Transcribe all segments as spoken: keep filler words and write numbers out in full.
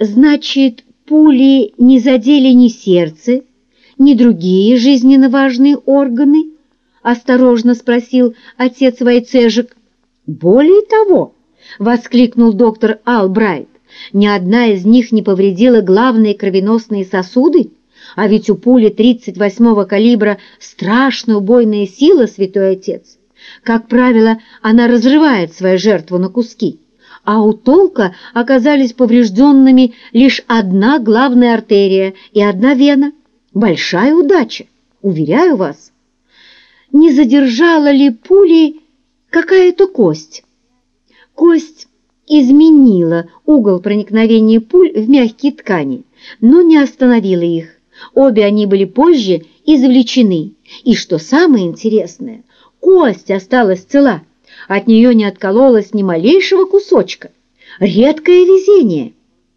Значит, пули не задели ни сердце, ни другие жизненно важные органы? Осторожно спросил отец Войцежек. Более того, воскликнул доктор Албрайт, ни одна из них не повредила главные кровеносные сосуды, а ведь у пули тридцать восьмого калибра страшная убойная сила, святой отец. Как правило, она разрывает свою жертву на куски, а у Толка оказались поврежденными лишь одна главная артерия и одна вена. Большая удача, уверяю вас. Не задержала ли пули какая-то кость? Кость изменила угол проникновения пуль в мягкие ткани, но не остановила их. Обе они были позже извлечены, и, что самое интересное, кость осталась цела, от нее не откололось ни малейшего кусочка. Редкое везение.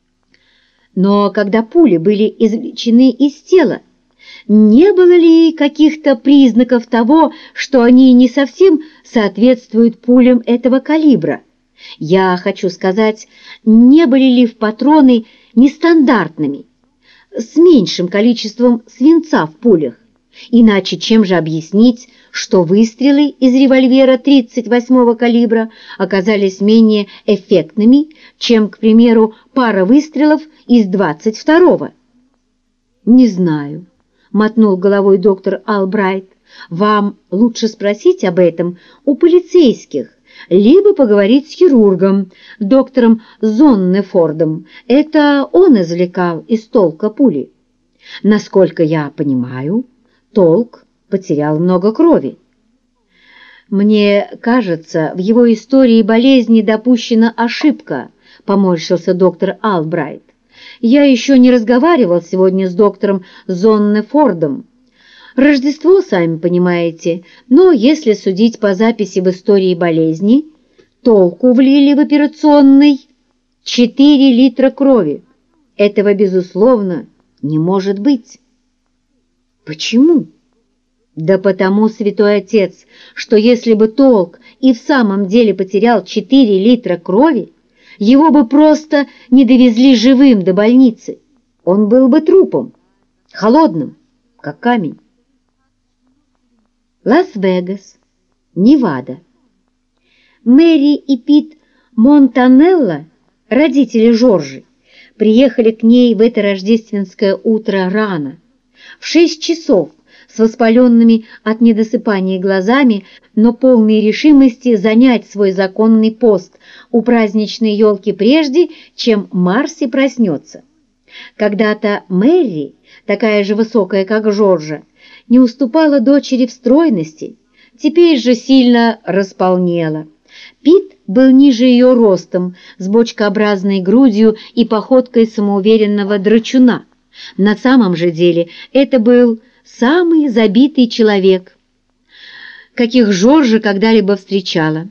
Но когда пули были извлечены из тела, не было ли каких-то признаков того, что они не совсем соответствуют пулям этого калибра? Я хочу сказать, не были ли в патроны нестандартными, с меньшим количеством свинца в пулях? Иначе чем же объяснить, что выстрелы из револьвера тридцать восьмого калибра оказались менее эффектными, чем, к примеру, пара выстрелов из двадцать второго? «Не знаю», — мотнул головой доктор Албрайт. «Вам лучше спросить об этом у полицейских, либо поговорить с хирургом, доктором Зоннефордом. Это он извлекал из Толка пули. Насколько я понимаю, Толк потерял много крови. Мне кажется, в его истории болезни допущена ошибка», — поморщился доктор Албрайт. «Я еще не разговаривал сегодня с доктором Зоннефордом. Рождество, сами понимаете, но если судить по записи в истории болезни, Толку влили в операционный четыре литра крови. Этого, безусловно, не может быть». «Почему?» «Да потому, святой отец, что если бы Толк и в самом деле потерял четыре литра крови, его бы просто не довезли живым до больницы. Он был бы трупом, холодным, как камень». Лас-Вегас, Невада. Мэри и Пит Монтанелло, родители Жоржи, приехали к ней в это рождественское утро рано, в шесть часов, с воспаленными от недосыпания глазами, но полной решимости занять свой законный пост у праздничной елки прежде, чем Марси проснется. Когда-то Мэри, такая же высокая, как Жоржа, не уступала дочери в стройности, теперь же сильно располнела. Пит был ниже ее ростом, с бочкообразной грудью и походкой самоуверенного драчуна. На самом же деле это был самый забитый человек, каких Жоржа когда-либо встречала.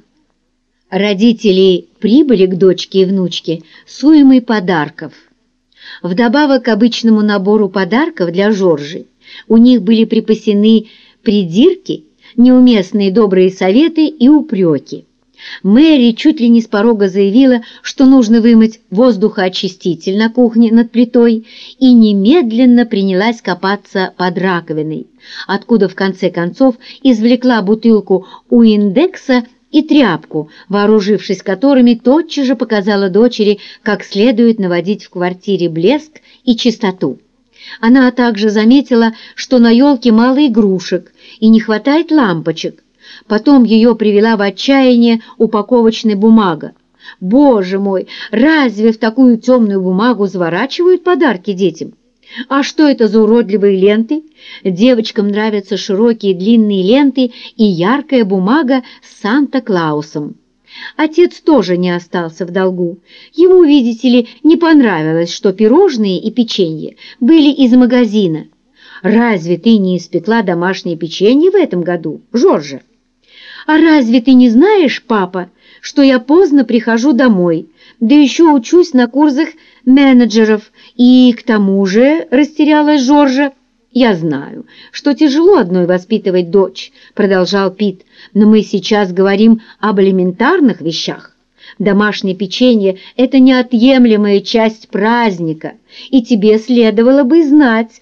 Родители прибыли к дочке и внучке с уймой подарков. Вдобавок к обычному набору подарков для Жоржи у них были припасены придирки, неуместные добрые советы и упреки. Мэри чуть ли не с порога заявила, что нужно вымыть воздухоочиститель на кухне над плитой, и немедленно принялась копаться под раковиной, откуда в конце концов извлекла бутылку Уиндекса и тряпку, вооружившись которыми, тотчас же показала дочери, как следует наводить в квартире блеск и чистоту. Она также заметила, что на елке мало игрушек и не хватает лампочек. Потом ее привела в отчаяние упаковочная бумага. Боже мой, разве в такую темную бумагу заворачивают подарки детям? А что это за уродливые ленты? Девочкам нравятся широкие длинные ленты и яркая бумага с Санта-Клаусом. Отец тоже не остался в долгу. Ему, видите ли, не понравилось, что пирожные и печенье были из магазина. «Разве ты не испекла домашнее печенье в этом году, Жоржа?» «А разве ты не знаешь, папа, что я поздно прихожу домой, да еще учусь на курсах менеджеров, и к тому же, — растерялась Жоржа, — я знаю, что тяжело одной воспитывать дочь, — продолжал Пит, — но мы сейчас говорим об элементарных вещах. Домашнее печенье – это неотъемлемая часть праздника, и тебе следовало бы знать,